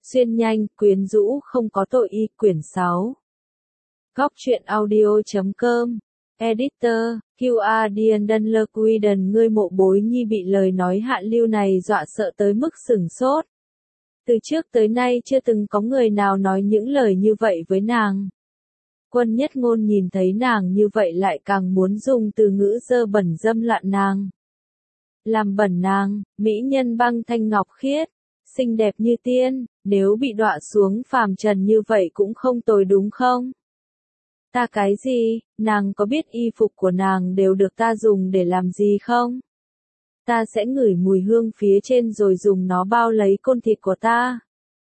Xuyên nhanh, quyến rũ không có tội y quyển 6. Góc truyện audio.com. Editor, QR Diendon Lequiden. Ngươi Mộ Bối Nhi bị lời nói hạ lưu này dọa sợ tới mức sửng sốt. Từ trước tới nay chưa từng có người nào nói những lời như vậy với nàng. Quân Nhất Ngôn nhìn thấy nàng như vậy lại càng muốn dùng từ ngữ dơ bẩn dâm loạn nàng. Làm bẩn nàng, mỹ nhân băng thanh ngọc khiết, xinh đẹp như tiên, nếu bị đọa xuống phàm trần như vậy cũng không tồi đúng không? Ta cái gì, nàng có biết y phục của nàng đều được ta dùng để làm gì không? Ta sẽ ngửi mùi hương phía trên rồi dùng nó bao lấy côn thịt của ta.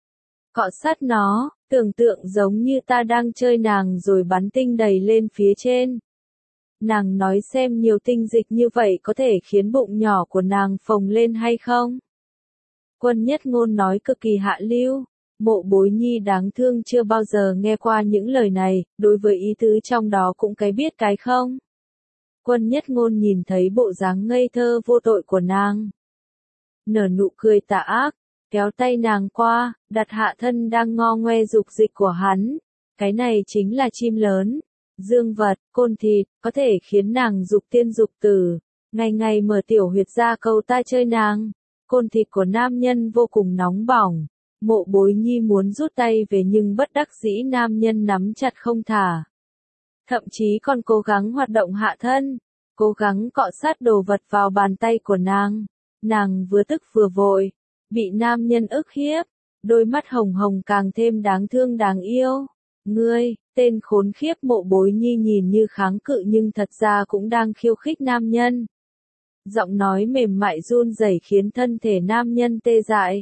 Cọ sát nó, tưởng tượng giống như ta đang chơi nàng rồi bắn tinh đầy lên phía trên. Nàng nói xem nhiều tinh dịch như vậy có thể khiến bụng nhỏ của nàng phồng lên hay không? Quân Nhất Ngôn nói cực kỳ hạ lưu. Mộ Bối Nhi đáng thương chưa bao giờ nghe qua những lời này, đối với ý tứ trong đó cũng cái biết cái không. Quân Nhất Ngôn nhìn thấy bộ dáng ngây thơ vô tội của nàng. Nở nụ cười tà ác, kéo tay nàng qua, đặt hạ thân đang ngo ngoe dục dịch của hắn. Cái này chính là chim lớn, dương vật, côn thịt, có thể khiến nàng dục tiên dục tử. Ngày ngày mở tiểu huyệt ra cầu ta chơi nàng. Côn thịt của nam nhân vô cùng nóng bỏng. Mộ Bối Nhi muốn rút tay về nhưng bất đắc dĩ nam nhân nắm chặt không thả. Thậm chí còn cố gắng hoạt động hạ thân, cố gắng cọ sát đồ vật vào bàn tay của nàng. Nàng vừa tức vừa vội, bị nam nhân ức hiếp, đôi mắt hồng hồng càng thêm đáng thương đáng yêu. Ngươi, tên khốn khiếp. Mộ Bối Nhi nhìn như kháng cự nhưng thật ra cũng đang khiêu khích nam nhân. Giọng nói mềm mại run rẩy khiến thân thể nam nhân tê dại.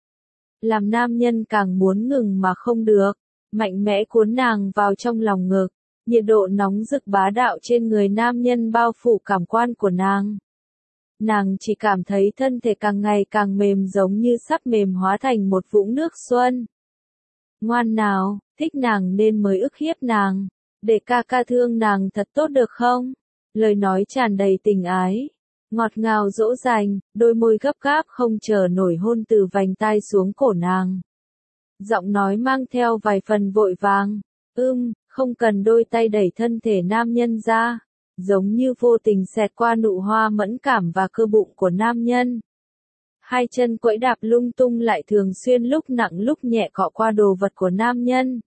Làm nam nhân càng muốn ngừng mà không được, mạnh mẽ cuốn nàng vào trong lòng ngực, nhiệt độ nóng rực bá đạo trên người nam nhân bao phủ cảm quan của nàng. Nàng chỉ cảm thấy thân thể càng ngày càng mềm giống như sắp mềm hóa thành một vũng nước xuân. Ngoan nào, thích nàng nên mới ức hiếp nàng, để ca ca thương nàng thật tốt được không? Lời nói tràn đầy tình ái. Ngọt ngào dỗ dành, đôi môi gấp gáp không chờ nổi hôn từ vành tai xuống cổ nàng. Giọng nói mang theo vài phần vội vàng. Không cần. Đôi tay đẩy thân thể nam nhân ra, giống như vô tình xẹt qua nụ hoa mẫn cảm và cơ bụng của nam nhân. Hai chân quẫy đạp lung tung lại thường xuyên lúc nặng lúc nhẹ cọ qua đồ vật của nam nhân.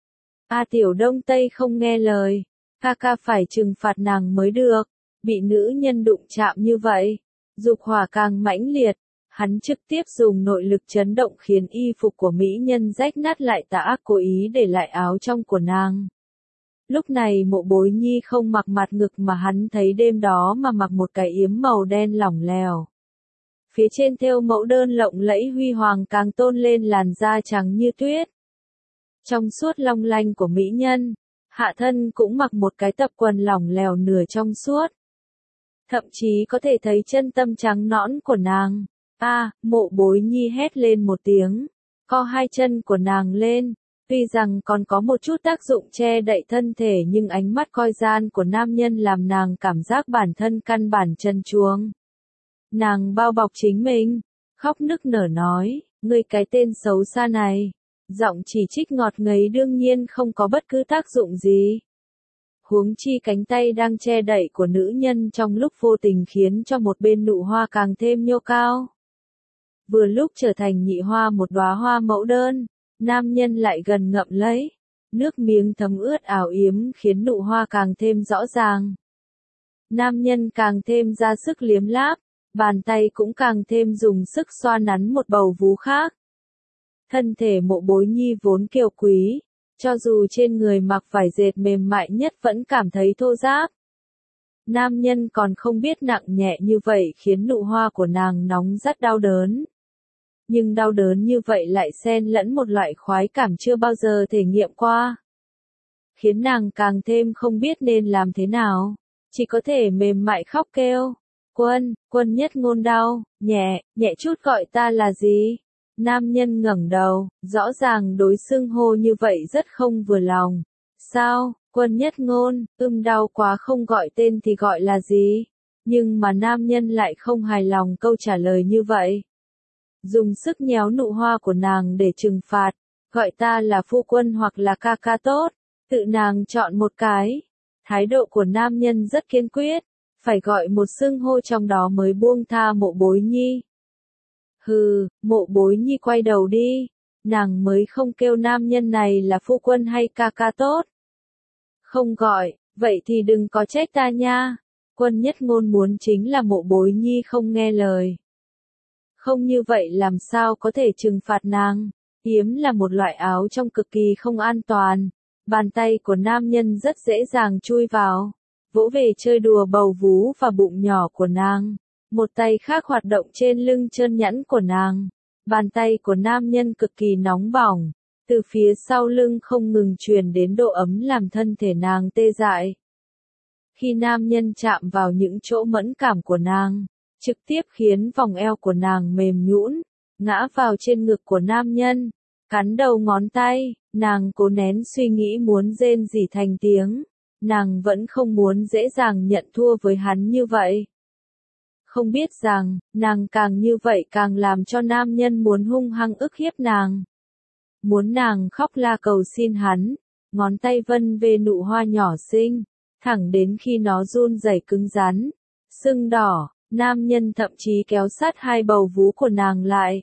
Tiểu Đông Tây không nghe lời, ca ca phải trừng phạt nàng mới được. Bị nữ nhân đụng chạm như vậy, dục hỏa càng mãnh liệt, hắn trực tiếp dùng nội lực chấn động khiến y phục của mỹ nhân rách nát lại tà ác cố ý để lại áo trong của nàng. Lúc này Mộ Bối Nhi không mặc mặt ngực mà hắn thấy đêm đó mà mặc một cái yếm màu đen lỏng lẻo. Phía trên thêu mẫu đơn lộng lẫy huy hoàng càng tôn lên làn da trắng như tuyết. Trong suốt long lanh của mỹ nhân, hạ thân cũng mặc một cái tập quần lỏng lẻo nửa trong suốt. Thậm chí có thể thấy chân tâm trắng nõn của nàng. Mộ Bối Nhi hét lên một tiếng, co hai chân của nàng lên. Tuy rằng còn có một chút tác dụng che đậy thân thể nhưng ánh mắt coi gian của nam nhân làm nàng cảm giác bản thân căn bản trần truồng. Nàng bao bọc chính mình, khóc nức nở nói, ngươi cái tên xấu xa này. Giọng chỉ trích ngọt ngấy đương nhiên không có bất cứ tác dụng gì. Huống chi cánh tay đang che đậy của nữ nhân trong lúc vô tình khiến cho một bên nụ hoa càng thêm nhô cao. Vừa lúc trở thành nhị hoa một đóa hoa mẫu đơn, nam nhân lại gần ngậm lấy. Nước miếng thấm ướt ảo yếm khiến nụ hoa càng thêm rõ ràng. Nam nhân càng thêm ra sức liếm láp, bàn tay cũng càng thêm dùng sức xoa nắn một bầu vú khác. Thân thể Mộ Bối Nhi vốn kiều quý, cho dù trên người mặc vải dệt mềm mại nhất vẫn cảm thấy thô ráp. Nam nhân còn không biết nặng nhẹ như vậy khiến nụ hoa của nàng nóng rất đau đớn. Nhưng đau đớn như vậy lại xen lẫn một loại khoái cảm chưa bao giờ thể nghiệm qua. Khiến nàng càng thêm không biết nên làm thế nào, chỉ có thể mềm mại khóc kêu. Quân Nhất Ngôn đau, nhẹ chút gọi ta là gì? Nam nhân ngẩng đầu, rõ ràng đối xưng hô như vậy rất không vừa lòng. Sao, Quân Nhất Ngôn, đau quá không gọi tên thì gọi là gì? Nhưng mà nam nhân lại không hài lòng câu trả lời như vậy. dùng sức nhéo nụ hoa của nàng để trừng phạt, gọi ta là phu quân hoặc là ca ca tốt, tự nàng chọn một cái. Thái độ của nam nhân rất kiên quyết, phải gọi một xưng hô trong đó mới buông tha Mộ Bối Nhi. Hừ, Mộ Bối Nhi quay đầu đi, nàng mới không kêu nam nhân này là phu quân hay ca ca tốt. Không gọi, vậy thì đừng có trách ta nha. Quân Nhất Ngôn muốn chính là Mộ Bối Nhi không nghe lời. Không như vậy làm sao có thể trừng phạt nàng. Yếm là một loại áo trong cực kỳ không an toàn. Bàn tay của nam nhân rất dễ dàng chui vào, vỗ về chơi đùa bầu vú và bụng nhỏ của nàng. Một tay khác hoạt động trên lưng trơn nhẵn của nàng. Bàn tay của nam nhân cực kỳ nóng bỏng, từ phía sau lưng không ngừng truyền đến độ ấm làm thân thể nàng tê dại. Khi nam nhân chạm vào những chỗ mẫn cảm của nàng, trực tiếp khiến vòng eo của nàng mềm nhũn, ngã vào trên ngực của nam nhân, cắn đầu ngón tay, nàng cố nén suy nghĩ muốn rên rỉ thành tiếng, nàng vẫn không muốn dễ dàng nhận thua với hắn như vậy. Không biết rằng, nàng càng như vậy càng làm cho nam nhân muốn hung hăng ức hiếp nàng. Muốn nàng khóc la cầu xin hắn, ngón tay vân về nụ hoa nhỏ xinh, thẳng đến khi nó run rẩy cứng rắn, sưng đỏ, nam nhân thậm chí kéo sát hai bầu vú của nàng lại.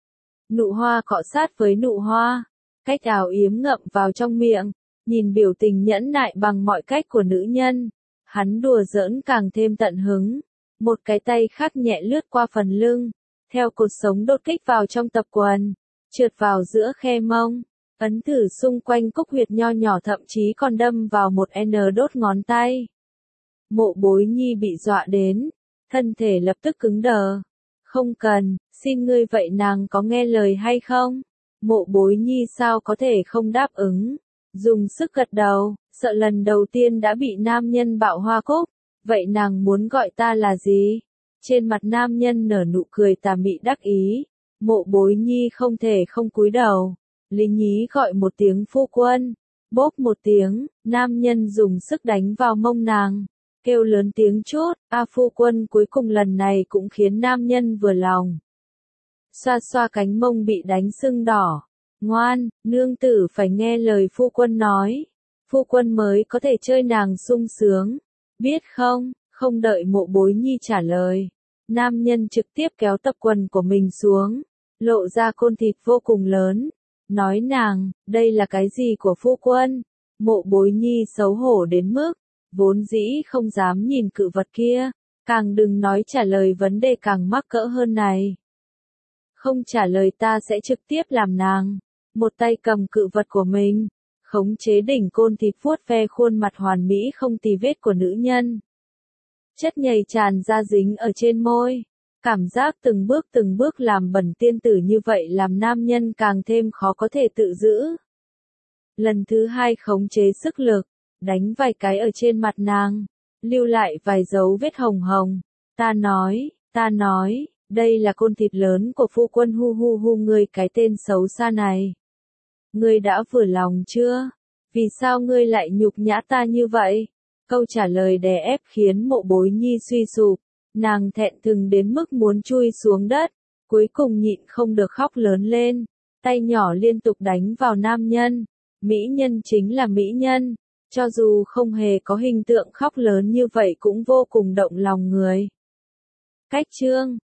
Nụ hoa cọ sát với nụ hoa, cách ảo yếm ngậm vào trong miệng, nhìn biểu tình nhẫn nại bằng mọi cách của nữ nhân, hắn đùa giỡn càng thêm tận hứng. Một cái tay khác nhẹ lướt qua phần lưng, theo cột sống đột kích vào trong tập quần, trượt vào giữa khe mông, ấn thử xung quanh cúc huyệt nho nhỏ thậm chí còn đâm vào một đốt ngón tay. Mộ Bối Nhi bị dọa đến, thân thể lập tức cứng đờ. Không cần, xin ngươi vậy nàng có nghe lời hay không? Mộ Bối Nhi sao có thể không đáp ứng, dùng sức gật đầu, sợ lần đầu tiên đã bị nam nhân bạo hoa cúc. Vậy nàng muốn gọi ta là gì? Trên mặt nam nhân nở nụ cười tà mị đắc ý. Mộ Bối Nhi không thể không cúi đầu. Lý nhí gọi một tiếng phu quân. Bốp một tiếng, nam nhân dùng sức đánh vào mông nàng. Kêu lớn tiếng chút, phu quân cuối cùng lần này cũng khiến nam nhân vừa lòng. Xoa xoa cánh mông bị đánh sưng đỏ. Ngoan, nương tử phải nghe lời phu quân nói. Phu quân mới có thể chơi nàng sung sướng. Biết không, không đợi Mộ Bối Nhi trả lời. Nam nhân trực tiếp kéo tập quần của mình xuống, lộ ra côn thịt vô cùng lớn. Nói nàng, đây là cái gì của phu quân? Mộ Bối Nhi xấu hổ đến mức, vốn dĩ không dám nhìn cự vật kia, càng đừng nói trả lời vấn đề càng mắc cỡ hơn này. Không trả lời ta sẽ trực tiếp làm nàng. Một tay cầm cự vật của mình, khống chế đỉnh côn thịt vuốt ve khuôn mặt hoàn mỹ không tì vết của nữ nhân. Chất nhầy tràn ra dính ở trên môi. Cảm giác từng bước làm bẩn tiên tử như vậy làm nam nhân càng thêm khó có thể tự giữ. Lần thứ hai khống chế sức lực, đánh vài cái ở trên mặt nàng, lưu lại vài dấu vết hồng hồng. Ta nói, đây là côn thịt lớn của phu quân hu hu hu ngươi cái tên xấu xa này. Ngươi đã vừa lòng chưa? Vì sao ngươi lại nhục nhã ta như vậy? Câu trả lời đè ép khiến Mộ Bối Nhi suy sụp. Nàng thẹn thùng đến mức muốn chui xuống đất. Cuối cùng nhịn không được khóc lớn lên. Tay nhỏ liên tục đánh vào nam nhân. Mỹ nhân chính là mỹ nhân. Cho dù không hề có hình tượng khóc lớn như vậy cũng vô cùng động lòng người. Cách chương